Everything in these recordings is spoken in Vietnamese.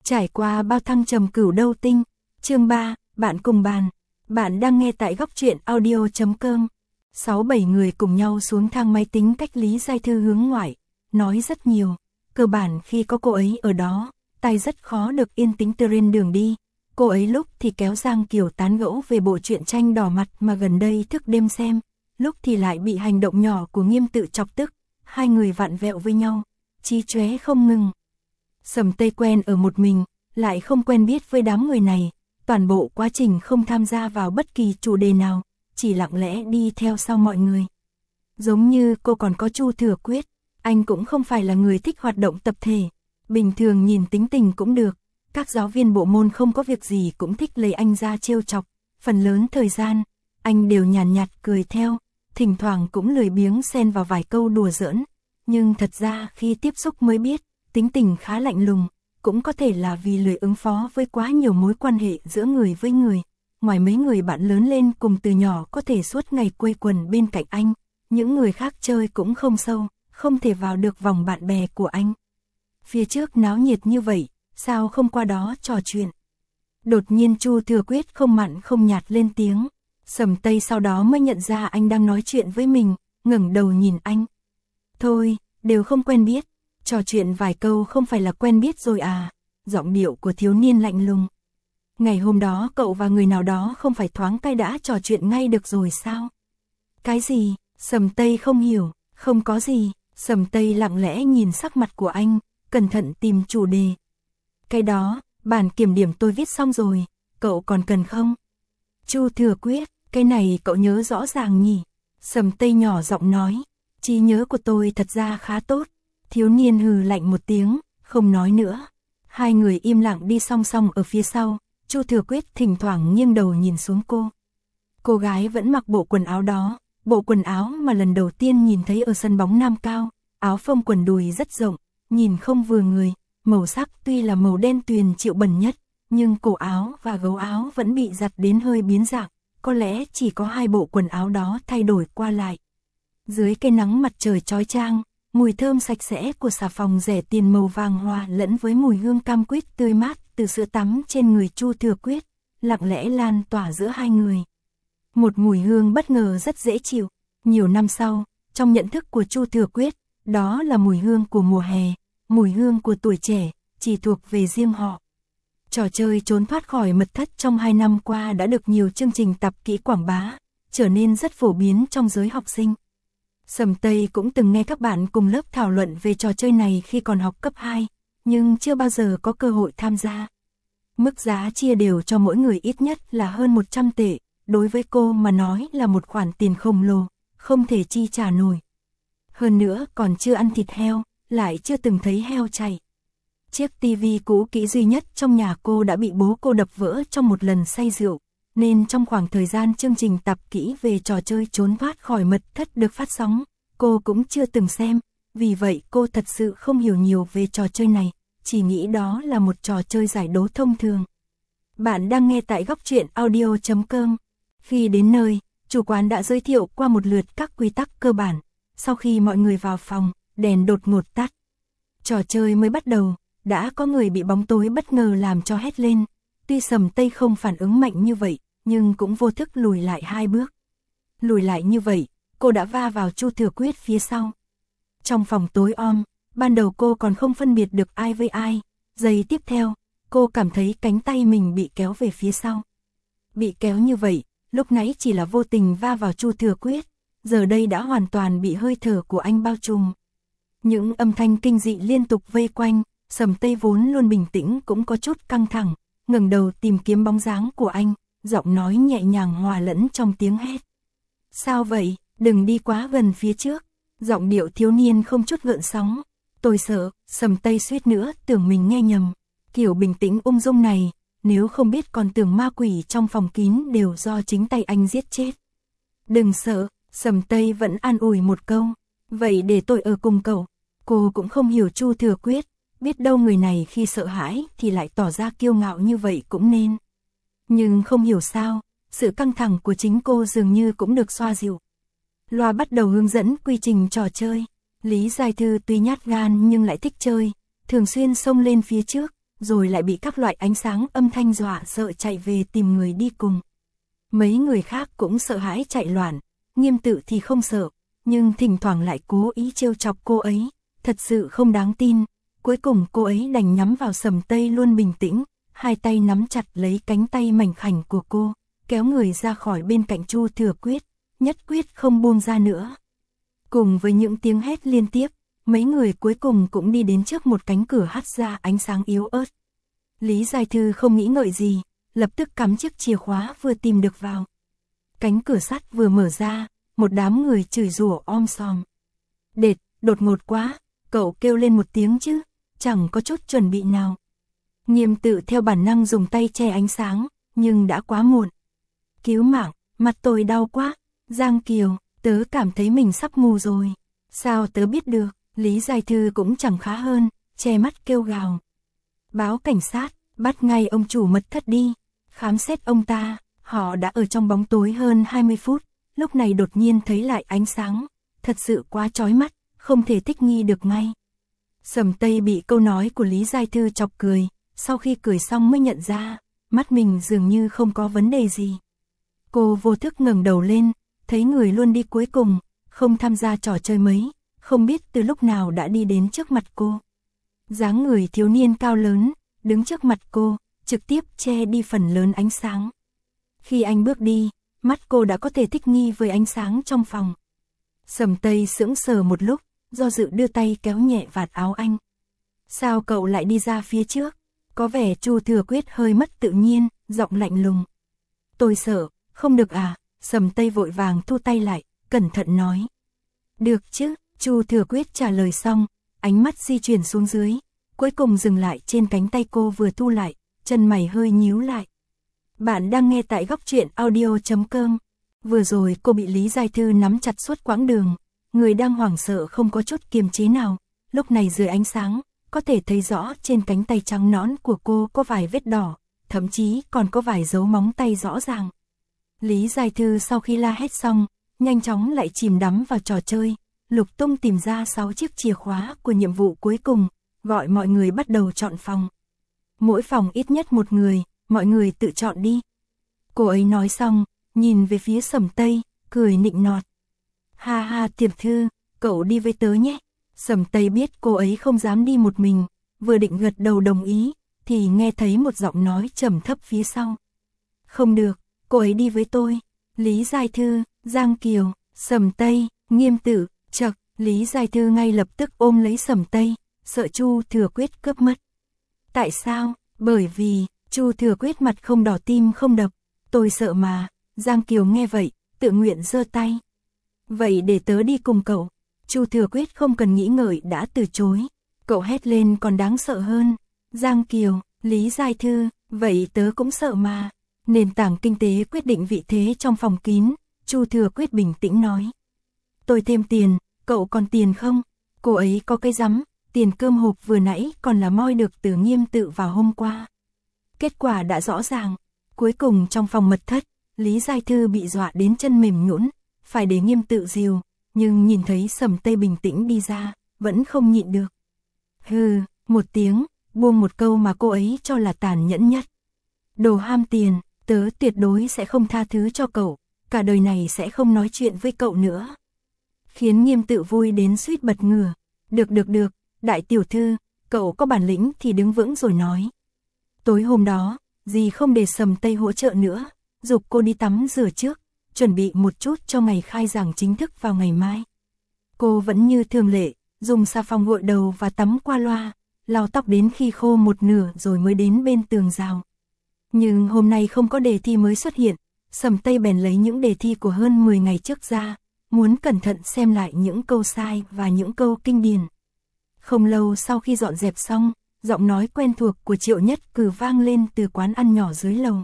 Trải qua bao thăng trầm cửu đâu tinh. Chương 3, bạn cùng bàn. Bạn đang nghe tại góc truyện audio.com. 6-7 người cùng nhau xuống thang máy tính cách Lý Giai Thư hướng ngoại, nói rất nhiều. Cơ bản khi có cô ấy ở đó, tai rất khó được yên tĩnh trên đường đi. Cô ấy lúc thì kéo Giang Kiều tán gẫu về bộ truyện tranh đỏ mặt mà gần đây thức đêm xem, lúc thì lại bị hành động nhỏ của Nghiêm Tự chọc tức, hai người vặn vẹo với nhau, chí chóe không ngừng. Sầm Tây quen ở một mình, lại không quen biết với đám người này, toàn bộ quá trình không tham gia vào bất kỳ chủ đề nào, chỉ lặng lẽ đi theo sau mọi người. Giống như cô còn có Chu Thừa Quyết, anh cũng không phải là người thích hoạt động tập thể, bình thường nhìn tính tình cũng được, các giáo viên bộ môn không có việc gì cũng thích lấy anh ra trêu chọc, phần lớn thời gian, anh đều nhàn nhạt cười theo, thỉnh thoảng cũng lười biếng xen vào vài câu đùa giỡn, nhưng thật ra khi tiếp xúc mới biết, tính tình khá lạnh lùng, cũng có thể là vì lười ứng phó với quá nhiều mối quan hệ giữa người với người. Ngoài mấy người bạn lớn lên cùng từ nhỏ có thể suốt ngày quây quần bên cạnh anh, những người khác chơi cũng không sâu, không thể vào được vòng bạn bè của anh. Phía trước náo nhiệt như vậy, sao không qua đó trò chuyện? Đột nhiên Chu Thừa Quyết không mặn không nhạt lên tiếng, Sầm Tây sau đó mới nhận ra anh đang nói chuyện với mình, ngẩng đầu nhìn anh. Thôi, đều không quen biết, trò chuyện vài câu không phải là quen biết rồi à? Giọng điệu của thiếu niên lạnh lùng. Ngày hôm đó cậu và người nào đó không phải thoáng cái đã trò chuyện ngay được rồi sao? Cái gì? Sầm Tây không hiểu. Không có gì. Sầm Tây lặng lẽ nhìn sắc mặt của anh, cẩn thận tìm chủ đề. Cái đó, bản kiểm điểm tôi viết xong rồi, cậu còn cần không? Chu Thừa Quyết, cái này cậu nhớ rõ ràng nhỉ? Sầm Tây nhỏ giọng nói, trí nhớ của tôi thật ra khá tốt. Thiếu niên hừ lạnh một tiếng, không nói nữa. Hai người im lặng đi song song ở phía sau. Chu Thừa Quyết thỉnh thoảng nghiêng đầu nhìn xuống cô. Cô gái vẫn mặc bộ quần áo đó, bộ quần áo mà lần đầu tiên nhìn thấy ở sân bóng Nam Cao, áo phông quần đùi rất rộng, nhìn không vừa người, màu sắc tuy là màu đen tuyền chịu bẩn nhất, nhưng cổ áo và gấu áo vẫn bị giặt đến hơi biến dạng, có lẽ chỉ có hai bộ quần áo đó thay đổi qua lại. Dưới cây nắng mặt trời chói chang, mùi thơm sạch sẽ của xà phòng rẻ tiền màu vàng hòa lẫn với mùi hương cam quýt tươi mát từ sữa tắm trên người Chu Thừa Quyết, lặng lẽ lan tỏa giữa hai người. Một mùi hương bất ngờ rất dễ chịu. Nhiều năm sau, trong nhận thức của Chu Thừa Quyết, đó là mùi hương của mùa hè, mùi hương của tuổi trẻ, chỉ thuộc về riêng họ. Trò chơi trốn thoát khỏi mật thất trong 2 năm qua đã được nhiều chương trình tạp kỹ quảng bá, trở nên rất phổ biến trong giới học sinh. Sầm Tây cũng từng nghe các bạn cùng lớp thảo luận về trò chơi này khi còn học cấp 2, nhưng chưa bao giờ có cơ hội tham gia. Mức giá chia đều cho mỗi người ít nhất là hơn 100 tệ, đối với cô mà nói là một khoản tiền khổng lồ, không thể chi trả nổi. Hơn nữa còn chưa ăn thịt heo, lại chưa từng thấy heo chạy. Chiếc tivi cũ kỹ duy nhất trong nhà cô đã bị bố cô đập vỡ trong một lần say rượu, nên trong khoảng thời gian chương trình tạp kỹ về trò chơi trốn thoát khỏi mật thất được phát sóng, cô cũng chưa từng xem, vì vậy cô thật sự không hiểu nhiều về trò chơi này, chỉ nghĩ đó là một trò chơi giải đố thông thường. Bạn đang nghe tại góc truyện audio.com. Khi đến nơi, chủ quán đã giới thiệu qua một lượt các quy tắc cơ bản, sau khi mọi người vào phòng, đèn đột ngột tắt. Trò chơi mới bắt đầu, đã có người bị bóng tối bất ngờ làm cho hét lên, tuy Sầm Tây không phản ứng mạnh như vậy, nhưng cũng vô thức lùi lại 2 bước. Lùi lại như vậy, cô đã va vào Chu Thừa Quyết phía sau. Trong phòng tối om, ban đầu cô còn không phân biệt được ai với ai, giây tiếp theo, cô cảm thấy cánh tay mình bị kéo về phía sau. Bị kéo như vậy, lúc nãy chỉ là vô tình va vào Chu Thừa Quyết, giờ đây đã hoàn toàn bị hơi thở của anh bao trùm. Những âm thanh kinh dị liên tục vây quanh, Sầm Tây vốn luôn bình tĩnh cũng có chút căng thẳng, ngẩng đầu tìm kiếm bóng dáng của anh, giọng nói nhẹ nhàng hòa lẫn trong tiếng hét. Sao vậy, đừng đi quá gần phía trước. Giọng điệu thiếu niên không chút gợn sóng. Tôi sợ, Sầm Tây suýt nữa tưởng mình nghe nhầm. Kiểu bình tĩnh ung dung này, nếu không biết còn tưởng ma quỷ trong phòng kín đều do chính tay anh giết chết. Đừng sợ, Sầm Tây vẫn an ủi một câu. Vậy để tôi ở cùng cậu. Cô cũng không hiểu Chu Thừa Quyết, biết đâu người này khi sợ hãi thì lại tỏ ra kiêu ngạo như vậy cũng nên. Nhưng không hiểu sao, sự căng thẳng của chính cô dường như cũng được xoa dịu. Loa bắt đầu hướng dẫn quy trình trò chơi. Lý Giai Thư tuy nhát gan nhưng lại thích chơi, thường xuyên xông lên phía trước, rồi lại bị các loại ánh sáng âm thanh dọa sợ chạy về tìm người đi cùng. Mấy người khác cũng sợ hãi chạy loạn, Nghiêm Tự thì không sợ, nhưng thỉnh thoảng lại cố ý trêu chọc cô ấy, thật sự không đáng tin. Cuối cùng cô ấy đành nhắm vào Sầm Tây luôn bình tĩnh, hai tay nắm chặt lấy cánh tay mảnh khảnh của cô, kéo người ra khỏi bên cạnh Chu Thừa Quyết, nhất quyết không buông ra nữa. Cùng với những tiếng hét liên tiếp, mấy người cuối cùng cũng đi đến trước một cánh cửa hắt ra ánh sáng yếu ớt. Lý Giai Thư không nghĩ ngợi gì, lập tức cắm chiếc chìa khóa vừa tìm được vào. Cánh cửa sắt vừa mở ra, một đám người chửi rủa om sòm. Đệt, đột ngột quá, cậu kêu lên một tiếng chứ, chẳng có chút chuẩn bị nào. Nghiêm Tự theo bản năng dùng tay che ánh sáng, nhưng đã quá muộn. Cứu mạng, mặt tôi đau quá, Giang Kiều, tớ cảm thấy mình sắp mù rồi. Sao tớ biết được, Lý Giai Thư cũng chẳng khá hơn, che mắt kêu gào. Báo cảnh sát, bắt ngay ông chủ mật thất đi, khám xét ông ta. Họ đã ở trong bóng tối hơn 20 phút, lúc này đột nhiên thấy lại ánh sáng, thật sự quá chói mắt, không thể thích nghi được ngay. Sầm Tây bị câu nói của Lý Giai Thư chọc cười, sau khi cười xong mới nhận ra, mắt mình dường như không có vấn đề gì. Cô vô thức ngẩng đầu lên, thấy người luôn đi cuối cùng, không tham gia trò chơi mấy, không biết từ lúc nào đã đi đến trước mặt cô. Dáng người thiếu niên cao lớn, đứng trước mặt cô, trực tiếp che đi phần lớn ánh sáng. Khi anh bước đi, mắt cô đã có thể thích nghi với ánh sáng trong phòng. Sầm Tây sững sờ một lúc, do dự đưa tay kéo nhẹ vạt áo anh. Sao cậu lại đi ra phía trước? Có vẻ Chu Thừa Quyết hơi mất tự nhiên, giọng lạnh lùng. Tôi sợ, không được à? Sầm Tây vội vàng thu tay lại, cẩn thận nói. Được chứ, Chu Thừa Quyết trả lời xong, ánh mắt di chuyển xuống dưới, cuối cùng dừng lại trên cánh tay cô vừa thu lại, chân mày hơi nhíu lại. Bạn đang nghe tại góc truyện audio.com. Vừa rồi cô bị Lý Giai Thư nắm chặt suốt quãng đường, người đang hoảng sợ không có chút kiềm chế nào, lúc này dưới ánh sáng, có thể thấy rõ trên cánh tay trắng nõn của cô có vài vết đỏ, thậm chí còn có vài dấu móng tay rõ ràng. Lý Giai Thư sau khi la hét xong, nhanh chóng lại chìm đắm vào trò chơi, lục tung tìm ra 6 chiếc chìa khóa của nhiệm vụ cuối cùng, gọi mọi người bắt đầu chọn phòng. Mỗi phòng ít nhất một người, mọi người tự chọn đi. Cô ấy nói xong, nhìn về phía Sầm Tây, cười nịnh nọt. Ha ha Tiệp Thư, cậu đi với tớ nhé. Sầm Tây biết cô ấy không dám đi một mình, vừa định gật đầu đồng ý, thì nghe thấy một giọng nói trầm thấp phía sau. Không được, cô ấy đi với tôi. Lý Giai Thư, Giang Kiều, Sầm Tây, Nghiêm Tự, chậc. Lý Giai Thư ngay lập tức ôm lấy Sầm Tây, sợ Chu Thừa Quyết cướp mất. Tại sao? Bởi vì, Chu Thừa Quyết mặt không đỏ tim không đập. Tôi sợ mà. Giang Kiều nghe vậy, tự nguyện giơ tay. Vậy để tớ đi cùng cậu. Chu Thừa Quyết không cần nghĩ ngợi đã từ chối. Cậu hét lên còn đáng sợ hơn. Giang Kiều, Lý Giai Thư, vậy tớ cũng sợ mà. Nền tảng kinh tế quyết định vị thế trong phòng kín. Chu Thừa Quyết bình tĩnh nói. Tôi thêm tiền, cậu còn tiền không? Cô ấy có cái rắm, tiền cơm hộp vừa nãy còn là moi được từ Nghiêm Tự vào hôm qua. Kết quả đã rõ ràng. Cuối cùng trong phòng mật thất, Lý Giai Thư bị dọa đến chân mềm nhũn, phải để Nghiêm Tự dìu, nhưng nhìn thấy Sầm Tây bình tĩnh đi ra, vẫn không nhịn được. Hừ, một tiếng, buông một câu mà cô ấy cho là tàn nhẫn nhất. Đồ ham tiền, tớ tuyệt đối sẽ không tha thứ cho cậu, cả đời này sẽ không nói chuyện với cậu nữa. Khiến Nghiêm Tự vui đến suýt bật ngửa. Được, đại tiểu thư, cậu có bản lĩnh thì đứng vững rồi nói. Tối hôm đó, dì không để Sầm Tây hỗ trợ nữa, giục cô đi tắm rửa trước, chuẩn bị một chút cho ngày khai giảng chính thức vào ngày mai. Cô vẫn như thường lệ, dùng xà phòng gội đầu và tắm qua loa, lau tóc đến khi khô một nửa rồi mới đến bên tường rào. Nhưng hôm nay không có đề thi mới xuất hiện, Sầm Tây bèn lấy những đề thi của hơn 10 ngày trước ra, muốn cẩn thận xem lại những câu sai và những câu kinh điển. Không lâu sau khi dọn dẹp xong, giọng nói quen thuộc của Triệu Nhất Cử vang lên từ quán ăn nhỏ dưới lầu.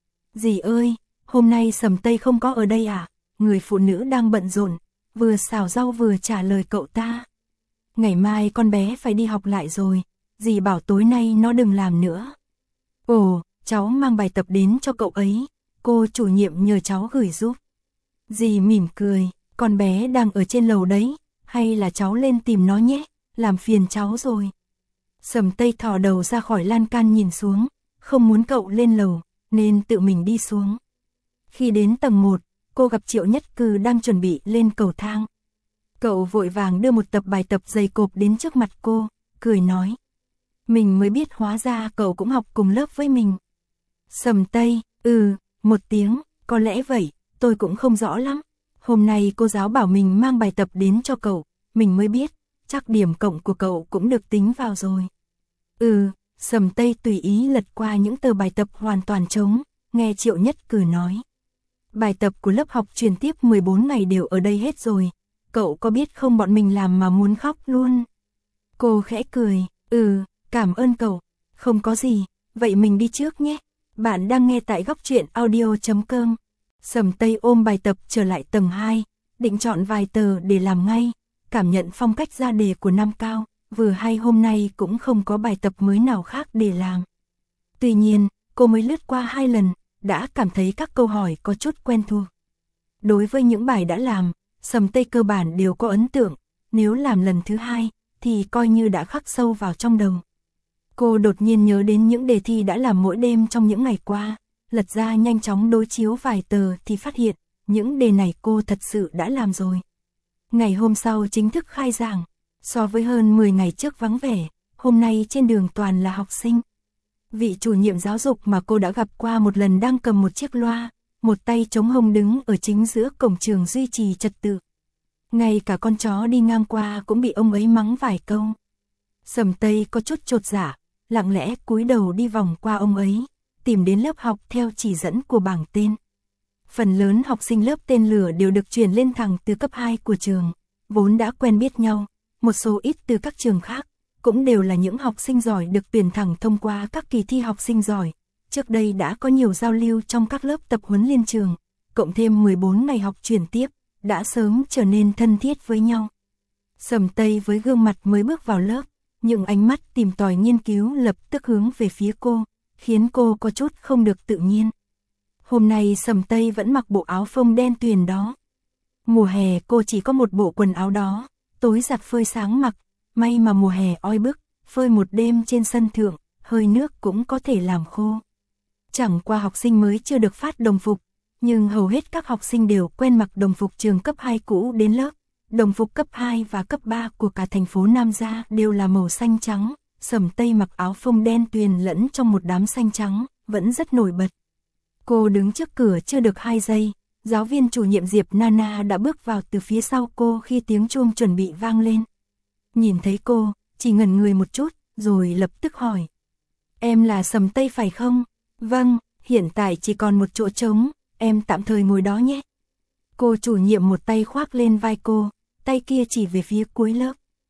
Dì ơi, hôm nay Sầm Tây không có ở đây à? Người phụ nữ đang bận rộn, vừa xào rau vừa trả lời cậu ta. Ngày mai con bé phải đi học lại rồi, dì bảo tối nay nó đừng làm nữa. Ồ, cháu mang bài tập đến cho cậu ấy, cô chủ nhiệm nhờ cháu gửi giúp. Dì mỉm cười, con bé đang ở trên lầu đấy, hay là cháu lên tìm nó nhé, làm phiền cháu rồi. Sầm Tây thò đầu ra khỏi lan can nhìn xuống, không muốn cậu lên lầu, nên tự mình đi xuống. Khi đến tầng 1, cô gặp Triệu Nhất Cư đang chuẩn bị lên cầu thang. Cậu vội vàng đưa một tập bài tập dày cộp đến trước mặt cô, cười nói. Mình mới biết hóa ra cậu cũng học cùng lớp với mình. Sầm Tây, một tiếng, có lẽ vậy, tôi cũng không rõ lắm. Hôm nay cô giáo bảo mình mang bài tập đến cho cậu, mình mới biết, chắc điểm cộng của cậu cũng được tính vào rồi. Sầm Tây tùy ý lật qua những tờ bài tập hoàn toàn trống, nghe Triệu Nhất Cử nói. Bài tập của lớp học truyền tiếp 14 ngày đều ở đây hết rồi, cậu có biết không, bọn mình làm mà muốn khóc luôn. Cô khẽ cười, cảm ơn cậu, không có gì, vậy mình đi trước nhé. Bạn đang nghe tại góc truyện audio.com. Sầm Tây ôm bài tập trở lại tầng 2, định chọn vài tờ để làm ngay, cảm nhận phong cách ra đề của Nam Cao, vừa hay hôm nay cũng không có bài tập mới nào khác để làm. Tuy nhiên, cô mới lướt qua 2 lần, đã cảm thấy các câu hỏi có chút quen thuộc. Đối với những bài đã làm, Sầm Tây cơ bản đều có ấn tượng, nếu làm lần thứ 2, thì coi như đã khắc sâu vào trong đầu. Cô đột nhiên nhớ đến những đề thi đã làm mỗi đêm trong những ngày qua, lật ra nhanh chóng đối chiếu vài tờ thì phát hiện, những đề này cô thật sự đã làm rồi. Ngày hôm sau chính thức khai giảng, so với hơn 10 ngày trước vắng vẻ, hôm nay trên đường toàn là học sinh. Vị chủ nhiệm giáo dục mà cô đã gặp qua một lần đang cầm một chiếc loa, một tay chống hông đứng ở chính giữa cổng trường duy trì trật tự. Ngay cả con chó đi ngang qua cũng bị ông ấy mắng vài câu. Sầm Tây có chút chột dạ, lặng lẽ cúi đầu đi vòng qua ông ấy, tìm đến lớp học theo chỉ dẫn của bảng tên. Phần lớn học sinh lớp tên lửa đều được chuyển lên thẳng từ cấp 2 của trường, vốn đã quen biết nhau, một số ít từ các trường khác, cũng đều là những học sinh giỏi được tuyển thẳng thông qua các kỳ thi học sinh giỏi. Trước đây đã có nhiều giao lưu trong các lớp tập huấn liên trường, cộng thêm 14 ngày học chuyển tiếp, đã sớm trở nên thân thiết với nhau. Sầm Tây với gương mặt mới bước vào lớp, những ánh mắt tìm tòi nghiên cứu lập tức hướng về phía cô, khiến cô có chút không được tự nhiên. Hôm nay Sầm Tây vẫn mặc bộ áo phông đen tuyền đó. Mùa hè cô chỉ có một bộ quần áo đó, tối giặt phơi sáng mặc, may mà mùa hè oi bức, phơi một đêm trên sân thượng, hơi nước cũng có thể làm khô. Chẳng qua học sinh mới chưa được phát đồng phục, nhưng hầu hết các học sinh đều quen mặc đồng phục trường cấp 2 cũ đến lớp. Đồng phục cấp 2 và cấp 3 của cả thành phố Nam Gia đều là màu xanh trắng, Sầm Tây mặc áo phông đen tuyền lẫn trong một đám xanh trắng, vẫn rất nổi bật. Cô đứng trước cửa chưa được 2 giây, giáo viên chủ nhiệm Diệp Nana đã bước vào từ phía sau cô khi tiếng chuông chuẩn bị vang lên. Nhìn thấy cô, chỉ ngẩn người một chút, rồi lập tức hỏi. Em là Sầm Tây phải không? Vâng, hiện tại chỉ còn một chỗ trống, em tạm thời ngồi đó nhé. Cô chủ nhiệm một tay khoác lên vai cô, tay kia chỉ về phía cuối lớp.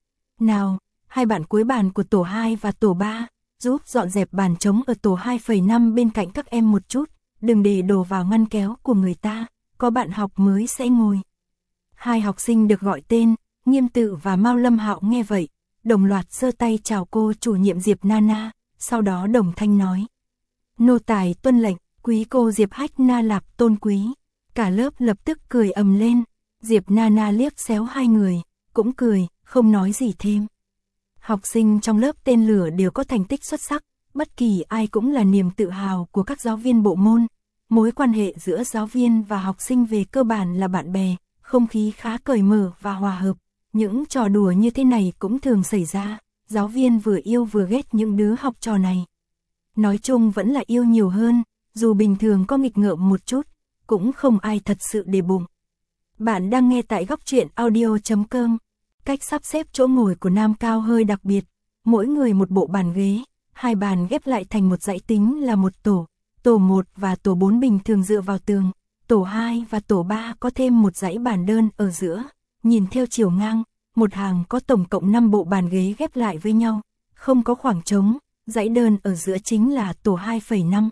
Nào, hai bạn cuối bàn của tổ 2 và tổ 3, giúp dọn dẹp bàn trống ở tổ 2,5 bên cạnh các em một chút, đừng để đồ vào ngăn kéo của người ta, có bạn học mới sẽ ngồi. Hai học sinh được gọi tên, Nghiêm Tự và Mao Lâm Hạo nghe vậy, đồng loạt giơ tay chào cô chủ nhiệm Diệp Nana, sau đó đồng thanh nói. Nô tài tuân lệnh, quý cô Diệp Hách Na Lạp tôn quý. Cả lớp lập tức cười ầm lên, Diệp Nana liếc xéo hai người, cũng cười, không nói gì thêm. Học sinh trong lớp tên lửa đều có thành tích xuất sắc, bất kỳ ai cũng là niềm tự hào của các giáo viên bộ môn. Mối quan hệ giữa giáo viên và học sinh về cơ bản là bạn bè, không khí khá cởi mở và hòa hợp. Những trò đùa như thế này cũng thường xảy ra, giáo viên vừa yêu vừa ghét những đứa học trò này. Nói chung vẫn là yêu nhiều hơn, dù bình thường có nghịch ngợm một chút, cũng không ai thật sự để bụng. Bạn đang nghe tại góc truyện audio.com. Cách sắp xếp chỗ ngồi của Nam Cao hơi đặc biệt, mỗi người một bộ bàn ghế, hai bàn ghép lại thành một dãy tính là một tổ. Tổ 1 và tổ 4 bình thường dựa vào tường, tổ 2 và tổ 3 có thêm một dãy bàn đơn ở giữa. Nhìn theo chiều ngang, một hàng có tổng cộng 5 bộ bàn ghế ghép lại với nhau, không có khoảng trống, dãy đơn ở giữa chính là tổ 2,5.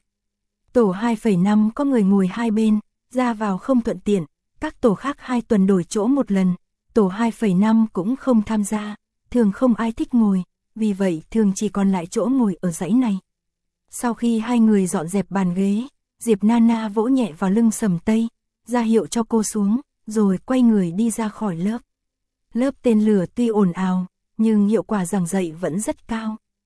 Tổ 2,5 có người ngồi hai bên, ra vào không thuận tiện, các tổ khác 2 tuần đổi chỗ một lần, tổ 2,5 cũng không tham gia, thường không ai thích ngồi, vì vậy thường chỉ còn lại chỗ ngồi ở dãy này. Sau khi hai người dọn dẹp bàn ghế, Diệp Nana vỗ nhẹ vào lưng Sầm Tây, ra hiệu cho cô xuống, rồi quay người đi ra khỏi lớp. Lớp tên lửa tuy ồn ào, nhưng hiệu quả giảng dạy vẫn rất cao.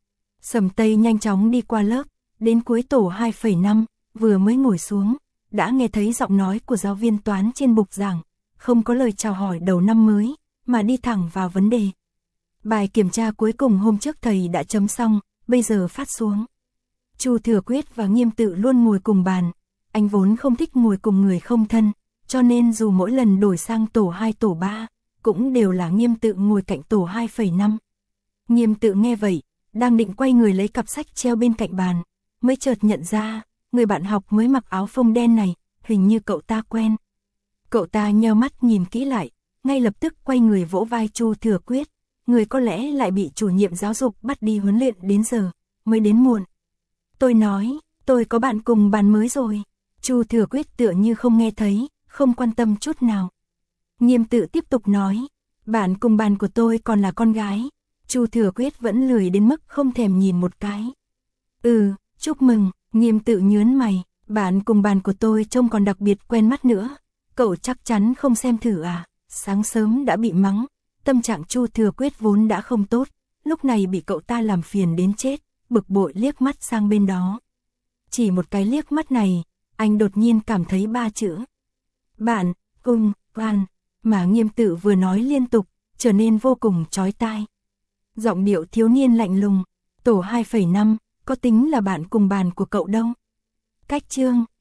Sầm Tây nhanh chóng đi qua lớp, đến cuối tổ 2,5, vừa mới ngồi xuống, đã nghe thấy giọng nói của giáo viên toán trên bục giảng, không có lời chào hỏi đầu năm mới, mà đi thẳng vào vấn đề. Bài kiểm tra cuối cùng hôm trước thầy đã chấm xong, bây giờ phát xuống. Chu Thừa Quyết và Nghiêm Tự luôn ngồi cùng bàn, anh vốn không thích ngồi cùng người không thân, cho nên dù mỗi lần đổi sang tổ 2 tổ 3, cũng đều là Nghiêm Tự ngồi cạnh tổ 2,5. Nghiêm Tự nghe vậy, đang định quay người lấy cặp sách treo bên cạnh bàn, mới chợt nhận ra, người bạn học mới mặc áo phông đen này, hình như cậu ta quen. Cậu ta nheo mắt nhìn kỹ lại, ngay lập tức quay người vỗ vai Chu Thừa Quyết, người có lẽ lại bị chủ nhiệm giáo dục bắt đi huấn luyện đến giờ, mới đến muộn. Tôi nói, tôi có bạn cùng bàn mới rồi. Chu Thừa Quyết tựa như không nghe thấy, không quan tâm chút nào. Nghiêm Tự tiếp tục nói, bạn cùng bàn của tôi còn là con gái. Chu Thừa Quyết vẫn lười đến mức không thèm nhìn một cái. Chúc mừng. Nghiêm Tự nhớn mày, bạn cùng bàn của tôi trông còn đặc biệt quen mắt nữa. Cậu chắc chắn không xem thử à? Sáng sớm đã bị mắng, tâm trạng Chu Thừa Quyết vốn đã không tốt, lúc này bị cậu ta làm phiền đến chết, bực bội liếc mắt sang bên đó. Chỉ một cái liếc mắt này, anh đột nhiên cảm thấy 3 chữ. Bạn, cùng, bàn, mà Nghiêm Tự vừa nói liên tục, trở nên vô cùng chói tai. Giọng điệu thiếu niên lạnh lùng, tổ 2,5, có tính là bạn cùng bàn của cậu đâu. Cách chương